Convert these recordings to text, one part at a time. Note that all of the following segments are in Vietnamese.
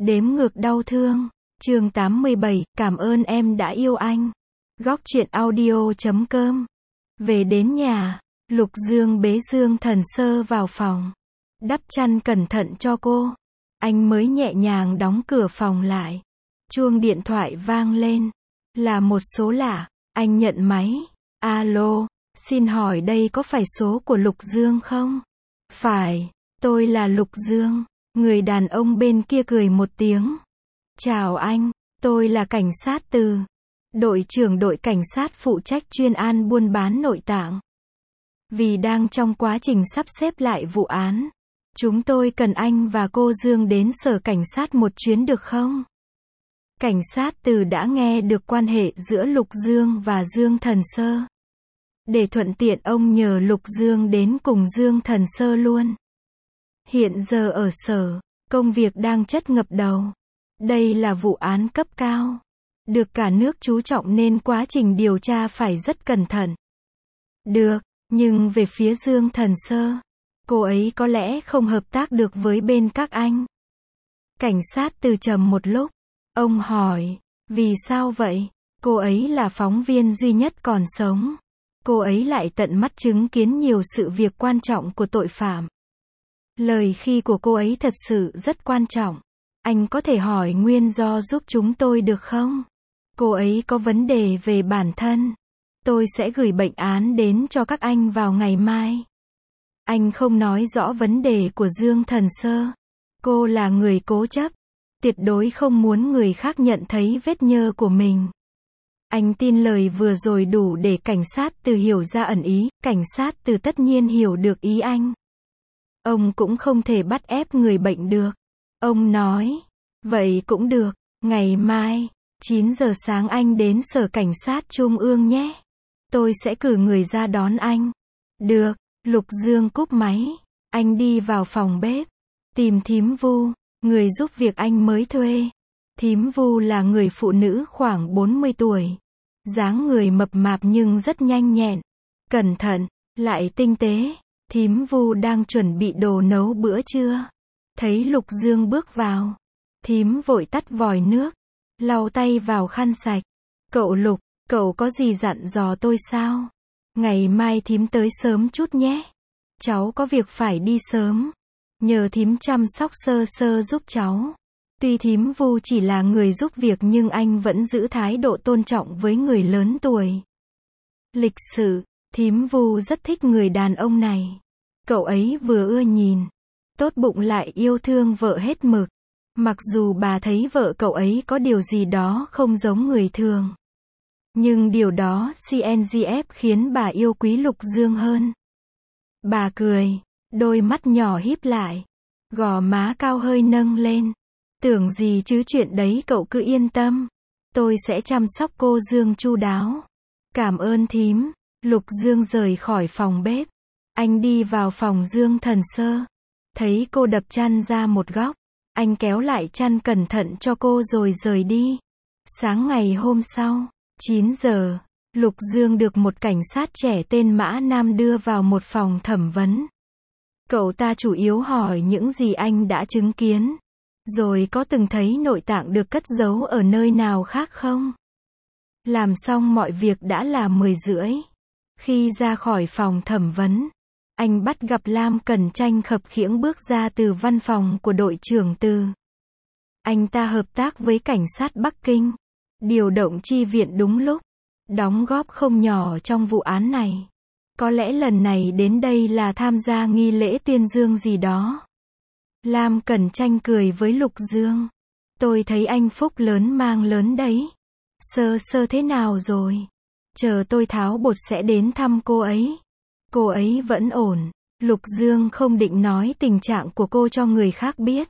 Đếm ngược đau thương. Chương 87, cảm ơn em đã yêu anh. Góc truyện audio.com. Về đến nhà, Lục Dương bế Dương Thần Sơ vào phòng, đắp chăn cẩn thận cho cô. Anh mới nhẹ nhàng đóng cửa phòng lại. Chuông điện thoại vang lên. Là một số lạ. Anh nhận máy. Alo, xin hỏi đây có phải số của Lục Dương không? Phải, tôi là Lục Dương. Người đàn ông bên kia cười một tiếng. Chào anh, tôi là cảnh sát Từ. Đội trưởng đội cảnh sát phụ trách chuyên án buôn bán nội tạng. Vì đang trong quá trình sắp xếp lại vụ án, chúng tôi cần anh và cô Dương đến sở cảnh sát một chuyến được không? Cảnh sát Từ đã nghe được quan hệ giữa Lục Dương và Dương Thần Sơ. Để thuận tiện ông nhờ Lục Dương đến cùng Dương Thần Sơ luôn. Hiện giờ ở sở, công việc đang chất ngập đầu. Đây là vụ án cấp cao, được cả nước chú trọng nên quá trình điều tra phải rất cẩn thận. Được, nhưng về phía Dương Thần Sơ, cô ấy có lẽ không hợp tác được với bên các anh. Cảnh sát Từ trầm một lúc, ông hỏi, vì sao vậy? Cô ấy là phóng viên duy nhất còn sống. Cô ấy lại tận mắt chứng kiến nhiều sự việc quan trọng của tội phạm. Lời khi của cô ấy thật sự rất quan trọng. Anh có thể hỏi nguyên do giúp chúng tôi được không? Cô ấy có vấn đề về bản thân. Tôi sẽ gửi bệnh án đến cho các anh vào ngày mai. Anh không nói rõ vấn đề của Dương Thần Sơ. Cô là người cố chấp, tuyệt đối không muốn người khác nhận thấy vết nhơ của mình. Anh tin lời vừa rồi đủ để cảnh sát Từ hiểu ra ẩn ý. Cảnh sát Từ tất nhiên hiểu được ý anh. Ông cũng không thể bắt ép người bệnh được. Ông nói, vậy cũng được, ngày mai, 9 giờ sáng anh đến sở cảnh sát Trung ương nhé. Tôi sẽ cử người ra đón anh. Được, Lục Dương cúp máy. Anh đi vào phòng bếp, tìm Thím Vu, người giúp việc anh mới thuê. Thím Vu là người phụ nữ khoảng 40 tuổi. Dáng người mập mạp nhưng rất nhanh nhẹn, cẩn thận, lại tinh tế. Thím Vu đang chuẩn bị đồ nấu bữa trưa. Thấy Lục Dương bước vào, thím vội tắt vòi nước, lau tay vào khăn sạch. Cậu Lục, cậu có gì dặn dò tôi sao? Ngày mai thím tới sớm chút nhé. Cháu có việc phải đi sớm. Nhờ thím chăm sóc Sơ Sơ giúp cháu. Tuy thím Vu chỉ là người giúp việc nhưng anh vẫn giữ thái độ tôn trọng với người lớn tuổi. Lịch sự, thím Vu rất thích người đàn ông này. Cậu ấy vừa ưa nhìn, tốt bụng lại yêu thương vợ hết mực. Mặc dù bà thấy vợ cậu ấy có điều gì đó không giống người thường, nhưng điều đó CNGF khiến bà yêu quý Lục Dương hơn. Bà cười, đôi mắt nhỏ híp lại, gò má cao hơi nâng lên. Tưởng gì chứ chuyện đấy cậu cứ yên tâm. Tôi sẽ chăm sóc cô Dương chu đáo. Cảm ơn thím. Lục Dương rời khỏi phòng bếp. Anh đi vào phòng Dương Thần Sơ. Thấy cô đập chăn ra một góc. Anh kéo lại chăn cẩn thận cho cô rồi rời đi. Sáng ngày hôm sau, 9 giờ, Lục Dương được một cảnh sát trẻ tên Mã Nam đưa vào một phòng thẩm vấn. Cậu ta chủ yếu hỏi những gì anh đã chứng kiến. Rồi có từng thấy nội tạng được cất giấu ở nơi nào khác không? Làm xong mọi việc đã là 10:30. Khi ra khỏi phòng thẩm vấn, anh bắt gặp Lam Cẩn Tranh khập khiễng bước ra từ văn phòng của đội trưởng Từ. Anh ta hợp tác với cảnh sát Bắc Kinh, điều động chi viện đúng lúc, đóng góp không nhỏ trong vụ án này. Có lẽ lần này đến đây là tham gia nghi lễ tuyên dương gì đó. Lam Cẩn Tranh cười với Lục Dương. Tôi thấy anh phúc lớn mang lớn đấy. Sơ Sơ thế nào rồi? Chờ tôi tháo bột sẽ đến thăm cô ấy. Cô ấy vẫn ổn. Lục Dương không định nói tình trạng của cô cho người khác biết.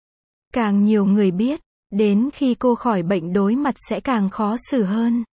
Càng nhiều người biết, đến khi cô khỏi bệnh đối mặt sẽ càng khó xử hơn.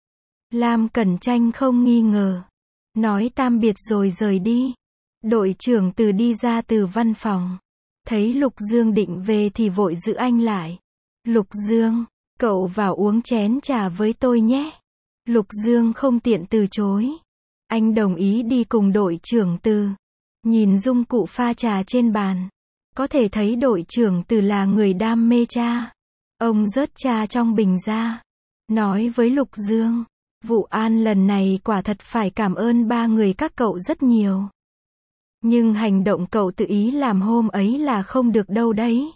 Lam Cẩn Tranh không nghi ngờ. Nói tạm biệt rồi rời đi. Đội trưởng Từ đi ra từ văn phòng. Thấy Lục Dương định về thì vội giữ anh lại. Lục Dương, cậu vào uống chén trà với tôi nhé. Lục Dương không tiện từ chối. Anh đồng ý đi cùng đội trưởng Từ. Nhìn dụng cụ pha trà trên bàn, Có thể thấy đội trưởng Từ là người đam mê cha. Ông rớt cha trong bình ra. Nói với Lục Dương, vụ an lần này quả thật phải cảm ơn ba người các cậu rất nhiều. Nhưng hành động cậu tự ý làm hôm ấy là không được đâu đấy.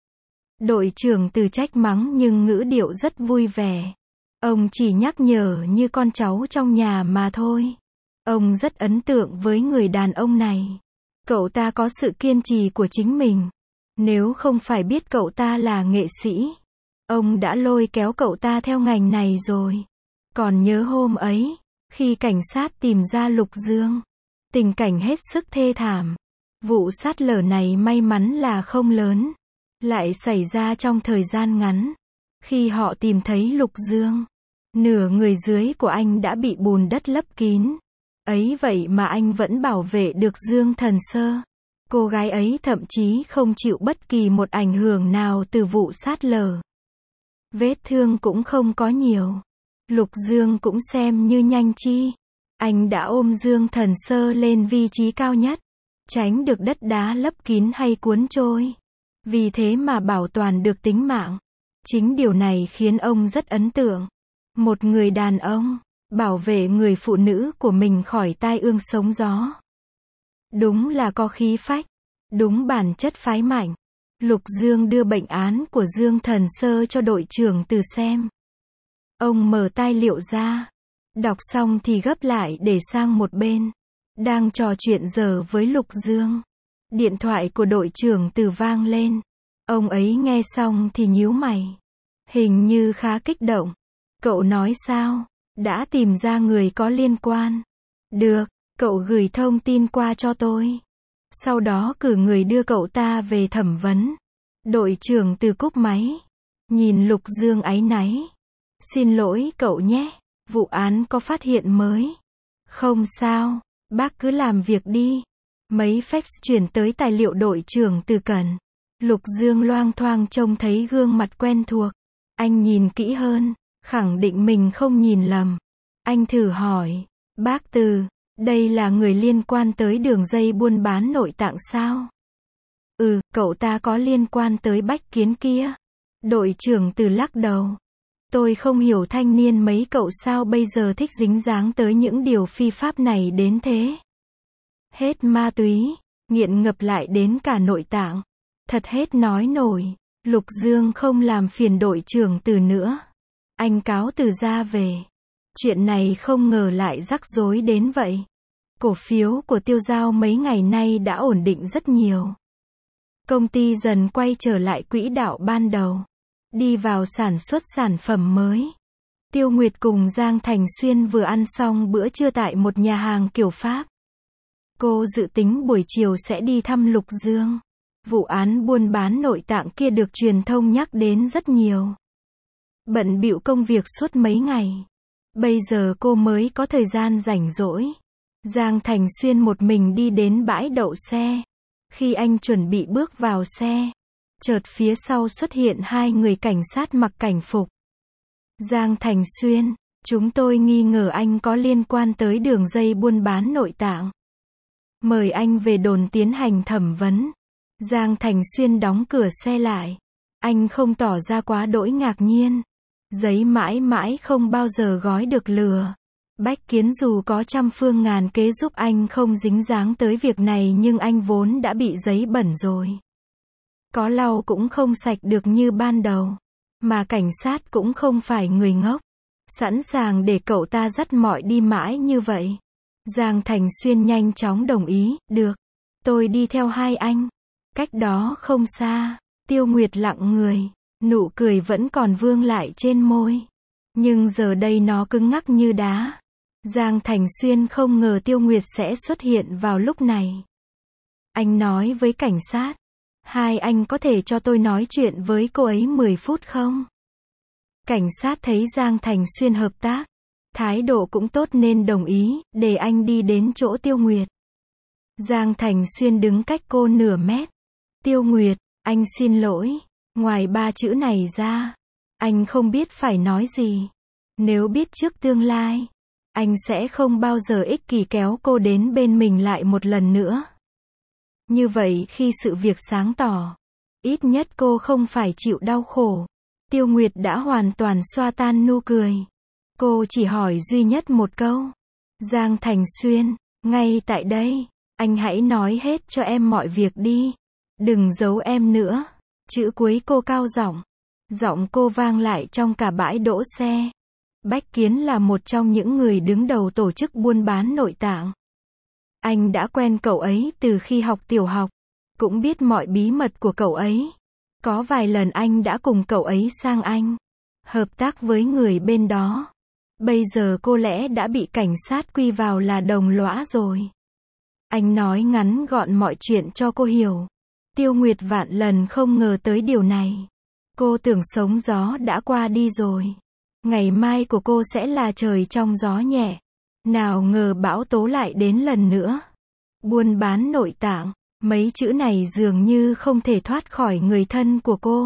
Đội trưởng Từ trách mắng nhưng ngữ điệu rất vui vẻ. Ông chỉ nhắc nhở như con cháu trong nhà mà thôi. Ông rất ấn tượng với người đàn ông này. Cậu ta có sự kiên trì của chính mình. Nếu không phải biết cậu ta là nghệ sĩ, ông đã lôi kéo cậu ta theo ngành này rồi. Còn nhớ hôm ấy, khi cảnh sát tìm ra Lục Dương, tình cảnh hết sức thê thảm. Vụ sát lở này may mắn là không lớn, lại xảy ra trong thời gian ngắn. Khi họ tìm thấy Lục Dương, nửa người dưới của anh đã bị bùn đất lấp kín. Ấy vậy mà anh vẫn bảo vệ được Dương Thần Sơ. Cô gái ấy thậm chí không chịu bất kỳ một ảnh hưởng nào từ vụ sát lở. Vết thương cũng không có nhiều. Lục Dương cũng xem như nhanh chi. Anh đã ôm Dương Thần Sơ lên vị trí cao nhất, tránh được đất đá lấp kín hay cuốn trôi. Vì thế mà bảo toàn được tính mạng. Chính điều này khiến ông rất ấn tượng. Một người đàn ông, bảo vệ người phụ nữ của mình khỏi tai ương sống gió. Đúng là có khí phách. Đúng bản chất phái mạnh. Lục Dương đưa bệnh án của Dương Thần Sơ cho đội trưởng Từ xem. Ông mở tài liệu ra. Đọc xong thì gấp lại để sang một bên. Đang trò chuyện giờ với Lục Dương. Điện thoại của đội trưởng Từ vang lên. Ông ấy nghe xong thì nhíu mày. Hình như khá kích động. Cậu nói sao? Đã tìm ra người có liên quan. Được, cậu gửi thông tin qua cho tôi. Sau đó cử người đưa cậu ta về thẩm vấn. Đội trưởng Từ cúp máy. Nhìn Lục Dương áy náy. Xin lỗi cậu nhé. Vụ án có phát hiện mới. Không sao, bác cứ làm việc đi. Mấy fax chuyển tới tài liệu đội trưởng Từ cần. Lục Dương loang thoang trông thấy gương mặt quen thuộc. Anh nhìn kỹ hơn, khẳng định mình không nhìn lầm. Anh thử hỏi, bác Từ, đây là người liên quan tới đường dây buôn bán nội tạng sao? Ừ, cậu ta có liên quan tới Bách Kiến kia. Đội trưởng Từ lắc đầu. Tôi không hiểu thanh niên mấy cậu sao bây giờ thích dính dáng tới những điều phi pháp này đến thế. Hết ma túy, nghiện ngập lại đến cả nội tạng. Thật hết nói nổi. Lục Dương không làm phiền đội trưởng Từ nữa. Anh cáo từ ra về. Chuyện này không ngờ lại rắc rối đến vậy. Cổ phiếu của Tiêu Dao mấy ngày nay đã ổn định rất nhiều. Công ty dần quay trở lại quỹ đạo ban đầu. Đi vào sản xuất sản phẩm mới. Tiêu Nguyệt cùng Giang Thành Xuyên vừa ăn xong bữa trưa tại một nhà hàng kiểu Pháp. Cô dự tính buổi chiều sẽ đi thăm Lục Dương. Vụ án buôn bán nội tạng kia được truyền thông nhắc đến rất nhiều. Bận bịu công việc suốt mấy ngày. Bây giờ cô mới có thời gian rảnh rỗi. Giang Thành Xuyên một mình đi đến bãi đậu xe. Khi anh chuẩn bị bước vào xe, chợt phía sau xuất hiện hai người cảnh sát mặc cảnh phục. Giang Thành Xuyên, chúng tôi nghi ngờ anh có liên quan tới đường dây buôn bán nội tạng. Mời anh về đồn tiến hành thẩm vấn. Giang Thành Xuyên đóng cửa xe lại. Anh không tỏ ra quá đỗi ngạc nhiên. Giấy mãi mãi không bao giờ gói được lừa. Bách Kiến dù có trăm phương ngàn kế giúp anh không dính dáng tới việc này nhưng anh vốn đã bị giấy bẩn rồi. Có lau cũng không sạch được như ban đầu. Mà cảnh sát cũng không phải người ngốc. Sẵn sàng để cậu ta dắt mọi đi mãi như vậy. Giang Thành Xuyên nhanh chóng đồng ý, được. Tôi đi theo hai anh. Cách đó không xa. Tiêu Nguyệt lặng người. Nụ cười vẫn còn vương lại trên môi. Nhưng giờ đây nó cứng ngắc như đá. Giang Thành Xuyên không ngờ Tiêu Nguyệt sẽ xuất hiện vào lúc này. Anh nói với cảnh sát. Hai anh có thể cho tôi nói chuyện với cô ấy 10 phút không? Cảnh sát thấy Giang Thành Xuyên hợp tác. Thái độ cũng tốt nên đồng ý, để anh đi đến chỗ Tiêu Nguyệt. Giang Thành Xuyên đứng cách cô nửa mét. Tiêu Nguyệt, anh xin lỗi. Ngoài ba chữ này ra, anh không biết phải nói gì. Nếu biết trước tương lai, anh sẽ không bao giờ ích kỷ kéo cô đến bên mình lại một lần nữa. Như vậy khi sự việc sáng tỏ, ít nhất cô không phải chịu đau khổ. Tiêu Nguyệt đã hoàn toàn xoa tan nụ cười. Cô chỉ hỏi duy nhất một câu. Giang Thành Xuyên, ngay tại đây, anh hãy nói hết cho em mọi việc đi. Đừng giấu em nữa. Chữ cuối cô cao giọng. Giọng cô vang lại trong cả bãi đỗ xe. Bách Kiến là một trong những người đứng đầu tổ chức buôn bán nội tạng. Anh đã quen cậu ấy từ khi học tiểu học, cũng biết mọi bí mật của cậu ấy. Có vài lần anh đã cùng cậu ấy sang Anh, hợp tác với người bên đó. Bây giờ cô lẽ đã bị cảnh sát quy vào là đồng lõa rồi. Anh nói ngắn gọn mọi chuyện cho cô hiểu. Tiêu Nguyệt vạn lần không ngờ tới điều này. Cô tưởng sóng gió đã qua đi rồi. Ngày mai của cô sẽ là trời trong gió nhẹ. Nào ngờ bão tố lại đến lần nữa. Buôn bán nội tạng, mấy chữ này dường như không thể thoát khỏi người thân của cô.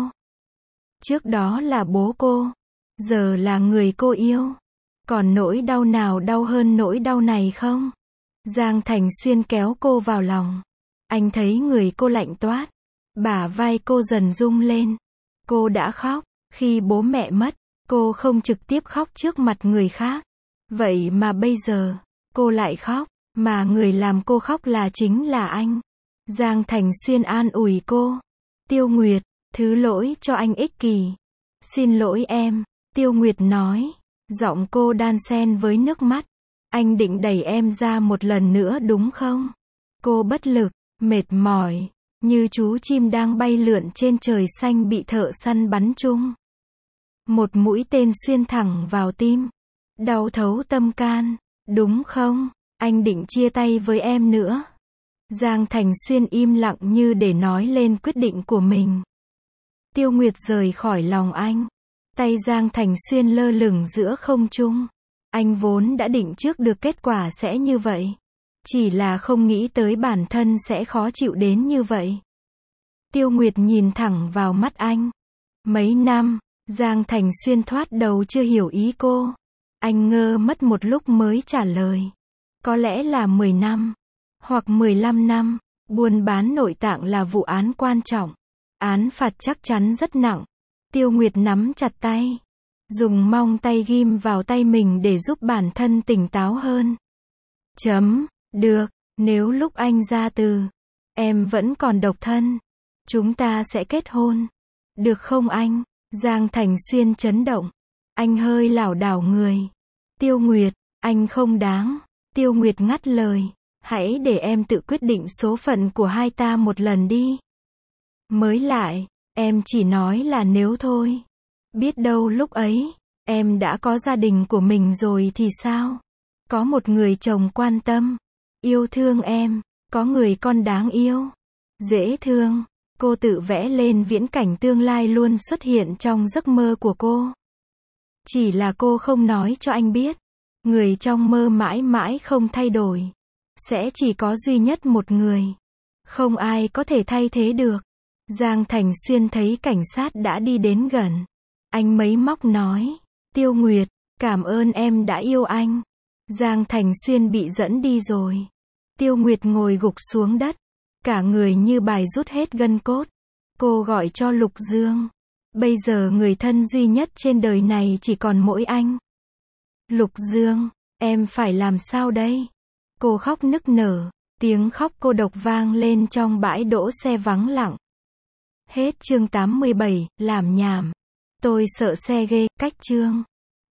Trước đó là bố cô, giờ là người cô yêu. Còn nỗi đau nào đau hơn nỗi đau này không? Giang Thành Xuyên kéo cô vào lòng. Anh thấy người cô lạnh toát. Bả vai cô dần rung lên. Cô đã khóc. Khi bố mẹ mất, cô không trực tiếp khóc trước mặt người khác. Vậy mà bây giờ, cô lại khóc. Mà người làm cô khóc là chính là anh. Giang Thành Xuyên an ủi cô. Tiêu Nguyệt, thứ lỗi cho anh ích kỷ. Xin lỗi em, Tiêu Nguyệt nói. Giọng cô đan xen với nước mắt. Anh định đẩy em ra một lần nữa đúng không? Cô bất lực, mệt mỏi, như chú chim đang bay lượn trên trời xanh bị thợ săn bắn trúng. Một mũi tên xuyên thẳng vào tim. Đau thấu tâm can, đúng không? Anh định chia tay với em nữa. Giang Thành Xuyên im lặng như để nói lên quyết định của mình. Tiêu Nguyệt rời khỏi lòng anh. Tay Giang Thành Xuyên lơ lửng giữa không trung. Anh vốn đã định trước được kết quả sẽ như vậy. Chỉ là không nghĩ tới bản thân sẽ khó chịu đến như vậy. Tiêu Nguyệt nhìn thẳng vào mắt anh. Mấy năm, Giang Thành Xuyên thoát đầu chưa hiểu ý cô. Anh ngơ mất một lúc mới trả lời. Có lẽ là 10 năm, hoặc 15 năm. Buôn bán nội tạng là vụ án quan trọng. Án phạt chắc chắn rất nặng. Tiêu Nguyệt nắm chặt tay. Dùng móng tay ghim vào tay mình để giúp bản thân tỉnh táo hơn. Được, nếu lúc anh ra từ, em vẫn còn độc thân. Chúng ta sẽ kết hôn. Được không anh? Giang Thành Xuyên chấn động. Anh hơi lảo đảo người. Tiêu Nguyệt, anh không đáng. Tiêu Nguyệt ngắt lời. Hãy để em tự quyết định số phận của hai ta một lần đi. Mới lại, em chỉ nói là nếu thôi. Biết đâu lúc ấy, em đã có gia đình của mình rồi thì sao? Có một người chồng quan tâm, yêu thương em, có người con đáng yêu, dễ thương. Cô tự vẽ lên viễn cảnh tương lai luôn xuất hiện trong giấc mơ của cô. Chỉ là cô không nói cho anh biết. Người trong mơ mãi mãi không thay đổi. Sẽ chỉ có duy nhất một người. Không ai có thể thay thế được. Giang Thành Xuyên thấy cảnh sát đã đi đến gần. Anh mấy móc nói. Tiêu Nguyệt, cảm ơn em đã yêu anh. Giang Thành Xuyên bị dẫn đi rồi. Tiêu Nguyệt ngồi gục xuống đất. Cả người như bài rút hết gân cốt. Cô gọi cho Lục Dương. Bây giờ người thân duy nhất trên đời này chỉ còn mỗi anh. Lục Dương, em phải làm sao đây? Cô khóc nức nở. Tiếng khóc cô độc vang lên trong bãi đỗ xe vắng lặng. Hết chương 87, làm nhảm. Tôi sợ xe ghê, cách chương.